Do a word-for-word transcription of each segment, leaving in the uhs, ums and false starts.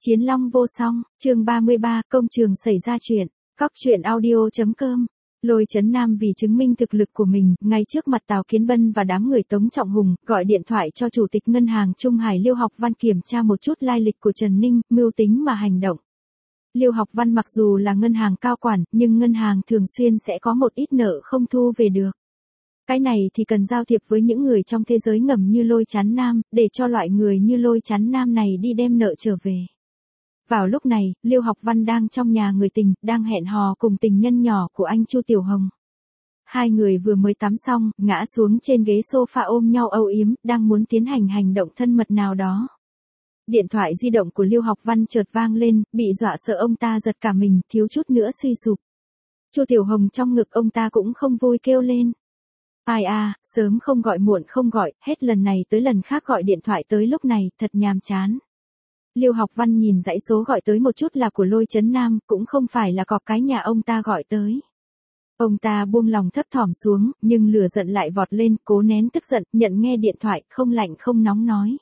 Chiến long vô song, chương ba mươi ba, công trường xảy ra chuyện. Cóc truyện audio chấm com. Lôi Chấn Nam vì chứng minh thực lực của mình, ngay trước mặt Tào Kiến Bân và đám người Tống Trọng Hùng, gọi điện thoại cho Chủ tịch Ngân hàng Trung Hải Liêu Học Văn kiểm tra một chút lai lịch của Trần Ninh, mưu tính mà hành động. Liêu Học Văn mặc dù là ngân hàng cao quản, nhưng ngân hàng thường xuyên sẽ có một ít nợ không thu về được. Cái này thì cần giao thiệp với những người trong thế giới ngầm như Lôi Chấn Nam, để cho loại người như Lôi Chấn Nam này đi đem nợ trở về. Vào lúc này, Liêu Học Văn đang trong nhà người tình, đang hẹn hò cùng tình nhân nhỏ của anh Chu Tiểu Hồng. Hai người vừa mới tắm xong, ngã xuống trên ghế sofa ôm nhau âu yếm, đang muốn tiến hành hành động thân mật nào đó. Điện thoại di động của Liêu Học Văn chợt vang lên, bị dọa sợ ông ta giật cả mình, thiếu chút nữa suy sụp. Chu Tiểu Hồng trong ngực ông ta cũng không vui kêu lên. Ai à, sớm không gọi muộn không gọi, hết lần này tới lần khác gọi điện thoại tới lúc này, thật nhàm chán. Liêu Học Văn nhìn dãy số gọi tới một chút là của Lôi Chấn Nam, cũng không phải là cọp cái nhà ông ta gọi tới. Ông ta buông lòng thấp thỏm xuống, nhưng lửa giận lại vọt lên, cố nén tức giận, nhận nghe điện thoại, không lạnh không nóng nói.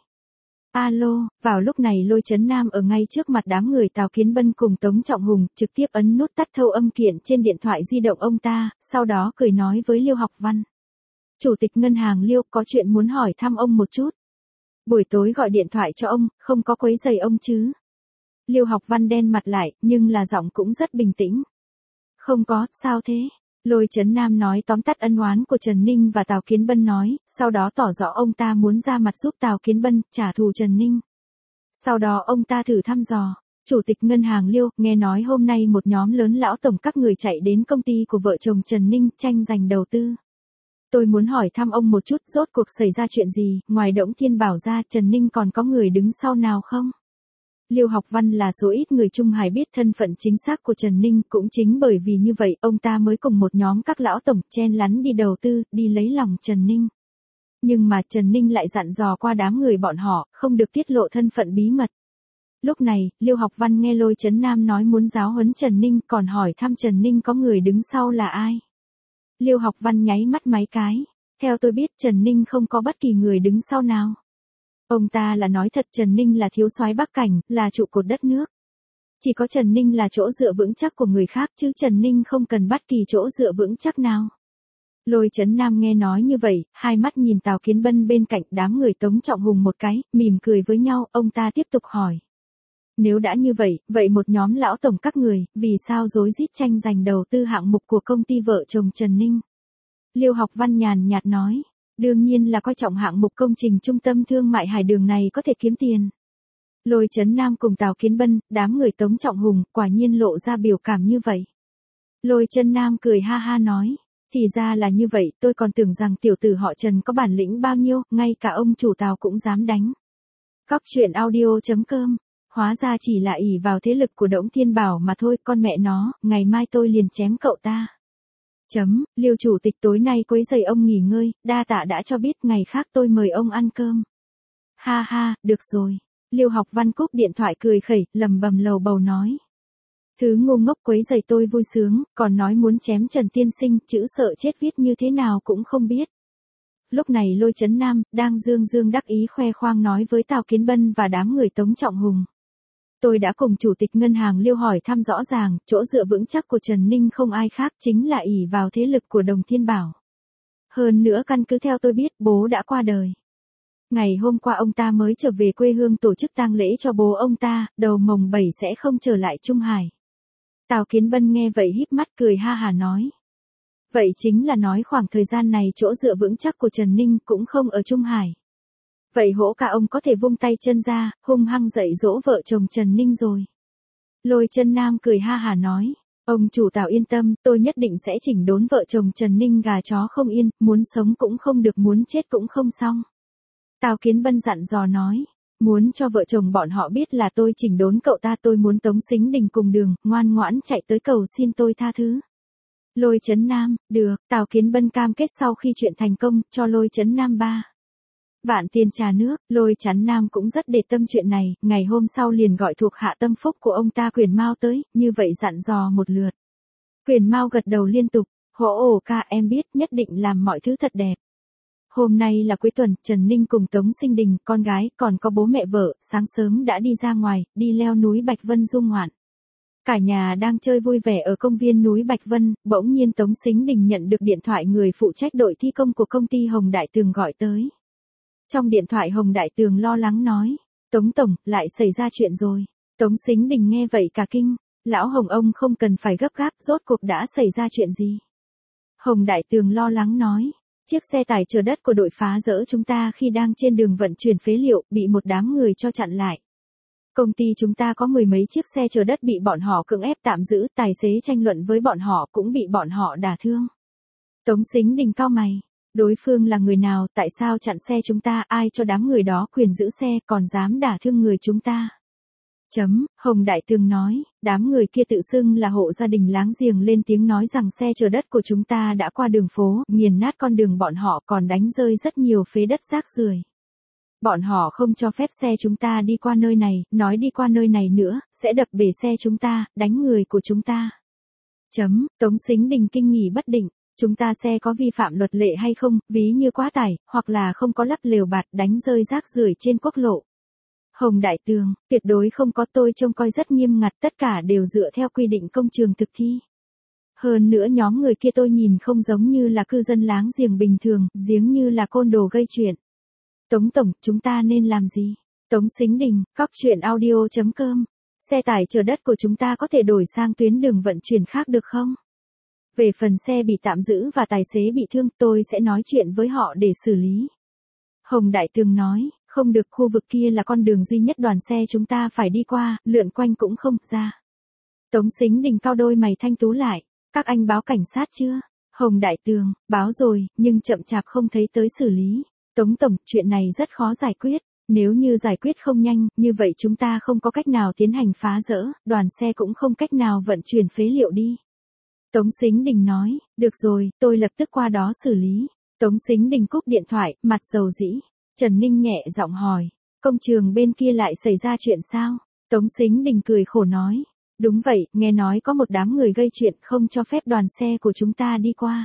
Alo, vào lúc này Lôi Chấn Nam ở ngay trước mặt đám người Tào Kiến Bân cùng Tống Trọng Hùng, trực tiếp ấn nút tắt thâu âm kiện trên điện thoại di động ông ta, sau đó cười nói với Liêu Học Văn. Chủ tịch ngân hàng Liêu, có chuyện muốn hỏi thăm ông một chút. Buổi tối gọi điện thoại cho ông, không có quấy rầy ông chứ? Liêu Học Văn đen mặt lại, nhưng là giọng cũng rất bình tĩnh. Không có, sao thế? Lôi Chấn Nam nói tóm tắt ân oán của Trần Ninh và Tào Kiến Bân nói, sau đó tỏ rõ ông ta muốn ra mặt giúp Tào Kiến Bân trả thù Trần Ninh. Sau đó ông ta thử thăm dò. Chủ tịch ngân hàng Liêu, nghe nói hôm nay một nhóm lớn lão tổng các người chạy đến công ty của vợ chồng Trần Ninh tranh giành đầu tư. Tôi muốn hỏi thăm ông một chút, rốt cuộc xảy ra chuyện gì, ngoài Đổng Thiên Bảo ra Trần Ninh còn có người đứng sau nào không? Liêu Học Văn là số ít người Trung Hải biết thân phận chính xác của Trần Ninh, cũng chính bởi vì như vậy, ông ta mới cùng một nhóm các lão tổng chen lắn đi đầu tư, đi lấy lòng Trần Ninh. Nhưng mà Trần Ninh lại dặn dò qua đám người bọn họ, không được tiết lộ thân phận bí mật. Lúc này, Liêu Học Văn nghe Lôi Chấn Nam nói muốn giáo huấn Trần Ninh, còn hỏi thăm Trần Ninh có người đứng sau là ai. Liêu Học Văn nháy mắt mấy cái. Theo tôi biết Trần Ninh không có bất kỳ người đứng sau nào. Ông ta là nói thật Trần Ninh là thiếu soái Bắc Cảnh, là trụ cột đất nước. Chỉ có Trần Ninh là chỗ dựa vững chắc của người khác chứ Trần Ninh không cần bất kỳ chỗ dựa vững chắc nào. Lôi Chấn Nam nghe nói như vậy, hai mắt nhìn Tào Kiến Bân bên cạnh đám người Tống Trọng Hùng một cái, mỉm cười với nhau, ông ta tiếp tục hỏi. Nếu đã như vậy, vậy một nhóm lão tổng các người, vì sao rối rít tranh giành đầu tư hạng mục của công ty vợ chồng Trần Ninh? Liêu Học Văn nhàn nhạt nói, đương nhiên là coi trọng hạng mục công trình trung tâm thương mại Hải Đường này có thể kiếm tiền. Lôi Chấn Nam cùng Tào Kiến Bân, đám người Tống Trọng Hùng, quả nhiên lộ ra biểu cảm như vậy. Lôi Chấn Nam cười ha ha nói, thì ra là như vậy, tôi còn tưởng rằng tiểu tử họ Trần có bản lĩnh bao nhiêu, ngay cả ông chủ Tào cũng dám đánh. Cóc truyện audio chấm com. Hóa ra chỉ là ỷ vào thế lực của Đổng Thiên Bảo mà thôi, con mẹ nó, ngày mai tôi liền chém cậu ta. Chấm, Liêu chủ tịch tối nay quấy rầy ông nghỉ ngơi, đa tạ đã cho biết, ngày khác tôi mời ông ăn cơm. Ha ha, được rồi. Liêu Học Văn cúp điện thoại cười khẩy, lầm bầm lầu bầu nói. Thứ ngu ngốc quấy rầy tôi vui sướng, còn nói muốn chém Trần tiên sinh, chữ sợ chết viết như thế nào cũng không biết. Lúc này Lôi Chấn Nam, đang dương dương đắc ý khoe khoang nói với Tào Kiến Bân và đám người Tống Trọng Hùng. Tôi đã cùng chủ tịch ngân hàng Liêu hỏi thăm rõ ràng, chỗ dựa vững chắc của Trần Ninh không ai khác chính là ỷ vào thế lực của Đồng Thiên Bảo. Hơn nữa căn cứ theo tôi biết, bố đã qua đời. Ngày hôm qua ông ta mới trở về quê hương tổ chức tang lễ cho bố ông ta, đầu mồng bảy sẽ không trở lại Trung Hải. Tào Kiến Bân nghe vậy híp mắt cười ha hả nói. Vậy chính là nói khoảng thời gian này chỗ dựa vững chắc của Trần Ninh cũng không ở Trung Hải. Vậy hỗ cả ông có thể vung tay chân ra, hung hăng dạy dỗ vợ chồng Trần Ninh rồi. Lôi Chân Nam cười ha hả nói, ông chủ Tào yên tâm, tôi nhất định sẽ chỉnh đốn vợ chồng Trần Ninh gà chó không yên, muốn sống cũng không được, muốn chết cũng không xong. Tào Kiến Bân dặn dò nói, muốn cho vợ chồng bọn họ biết là tôi chỉnh đốn cậu ta, tôi muốn Tống Sính Đình cùng đường, ngoan ngoãn chạy tới cầu xin tôi tha thứ. Lôi Chấn Nam, được, Tào Kiến Bân cam kết sau khi chuyện thành công, cho Lôi Chấn Nam ba vạn tiền trà nước. Lôi Chấn Nam cũng rất để tâm chuyện này, ngày hôm sau liền gọi thuộc hạ tâm phúc của ông ta Quyền Mao tới, như vậy dặn dò một lượt. Quyền Mao gật đầu liên tục, hỗ ồ ca em biết, nhất định làm mọi thứ thật đẹp. Hôm nay là cuối tuần, Trần Ninh cùng Tống Sinh Đình, con gái, còn có bố mẹ vợ, sáng sớm đã đi ra ngoài, đi leo núi Bạch Vân du ngoạn. Cả nhà đang chơi vui vẻ ở công viên núi Bạch Vân, bỗng nhiên Tống Sính Đình nhận được điện thoại người phụ trách đội thi công của công ty Hồng Đại Tường gọi tới. Trong điện thoại Hồng Đại Tường lo lắng nói, Tống Tổng, lại xảy ra chuyện rồi. Tống Sính Đình nghe vậy cả kinh, lão Hồng ông không cần phải gấp gáp, rốt cuộc đã xảy ra chuyện gì. Hồng Đại Tường lo lắng nói, chiếc xe tải chở đất của đội phá rỡ chúng ta khi đang trên đường vận chuyển phế liệu, bị một đám người cho chặn lại. Công ty chúng ta có mười mấy chiếc xe chở đất bị bọn họ cưỡng ép tạm giữ, tài xế tranh luận với bọn họ cũng bị bọn họ đả thương. Tống Sính Đình cau mày, đối phương là người nào, tại sao chặn xe chúng ta, ai cho đám người đó quyền giữ xe, còn dám đả thương người chúng ta. Chấm, Hồng Đại Tường nói, đám người kia tự xưng là hộ gia đình láng giềng lên tiếng nói rằng xe chở đất của chúng ta đã qua đường phố, nghiền nát con đường bọn họ, còn đánh rơi rất nhiều phế đất rác rưởi. Bọn họ không cho phép xe chúng ta đi qua nơi này, nói đi qua nơi này nữa, sẽ đập bể xe chúng ta, đánh người của chúng ta. Chấm, Tống Sính Đình kinh nghỉ bất định, chúng ta xe có vi phạm luật lệ hay không, ví như quá tải, hoặc là không có lắp lều bạt đánh rơi rác rưởi trên quốc lộ. Hồng Đại Tường, tuyệt đối không có, tôi trông coi rất nghiêm ngặt, tất cả đều dựa theo quy định công trường thực thi. Hơn nữa nhóm người kia tôi nhìn không giống như là cư dân láng giềng bình thường, giếng như là côn đồ gây chuyện. Tống Tổng, chúng ta nên làm gì? Tống Sính Đình, cóc truyện audio chấm com. Xe tải chở đất của chúng ta có thể đổi sang tuyến đường vận chuyển khác được không? Về phần xe bị tạm giữ và tài xế bị thương, tôi sẽ nói chuyện với họ để xử lý. Hồng Đại Tường nói, không được, khu vực kia là con đường duy nhất đoàn xe chúng ta phải đi qua, lượn quanh cũng không ra. Tống Sính Đình cau đôi mày thanh tú lại, các anh báo cảnh sát chưa? Hồng Đại Tường, báo rồi, nhưng chậm chạp không thấy tới xử lý. Tống Tổng, chuyện này rất khó giải quyết, nếu như giải quyết không nhanh, như vậy chúng ta không có cách nào tiến hành phá rỡ, đoàn xe cũng không cách nào vận chuyển phế liệu đi. Tống Sính Đình nói, được rồi, tôi lập tức qua đó xử lý. Tống Sính Đình cúp điện thoại, mặt dầu dĩ. Trần Ninh nhẹ giọng hỏi, công trường bên kia lại xảy ra chuyện sao? Tống Sính Đình cười khổ nói, đúng vậy, nghe nói có một đám người gây chuyện không cho phép đoàn xe của chúng ta đi qua.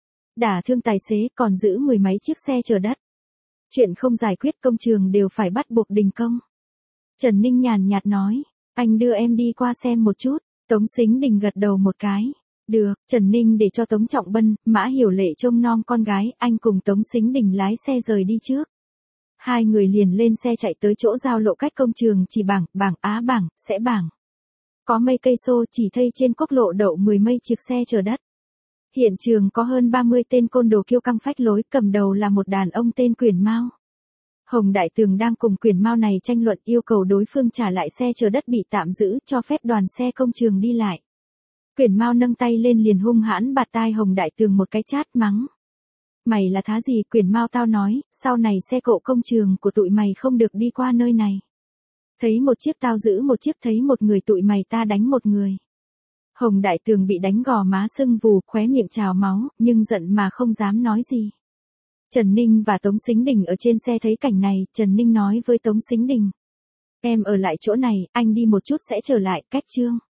Đả thương tài xế, còn giữ mười mấy chiếc xe chở đất. Chuyện không giải quyết, công trường đều phải bắt buộc đình công. Trần Ninh nhàn nhạt nói, anh đưa em đi qua xem một chút. Tống Sính Đình gật đầu một cái. Được, Trần Ninh để cho Tống Trọng Bân, Mã Hiểu Lệ trông nom con gái, anh cùng Tống Sính Đình lái xe rời đi trước. Hai người liền lên xe chạy tới chỗ giao lộ cách công trường chỉ bảng, bảng á bảng, sẽ bảng. Có mấy cây xô chỉ thây trên quốc lộ đậu mười mấy chiếc xe chở đất. Hiện trường có hơn ba mươi tên côn đồ kiêu căng phách lối, cầm đầu là một đàn ông tên Quyền Mao. Hồng Đại Tường đang cùng Quyền Mao này tranh luận yêu cầu đối phương trả lại xe chở đất bị tạm giữ, cho phép đoàn xe công trường đi lại. Quyền Mao nâng tay lên liền hung hãn bạt tai Hồng Đại Tường một cái chát mắng. Mày là thá gì? Quyền Mao tao nói, sau này xe cộ công trường của tụi mày không được đi qua nơi này. Thấy một chiếc tao giữ một chiếc, thấy một người tụi mày ta đánh một người. Hồng Đại Tường bị đánh gò má sưng vù, khóe miệng trào máu, nhưng giận mà không dám nói gì. Trần Ninh và Tống Sính Đình ở trên xe thấy cảnh này, Trần Ninh nói với Tống Sính Đình. Em ở lại chỗ này, anh đi một chút sẽ trở lại, cách chương.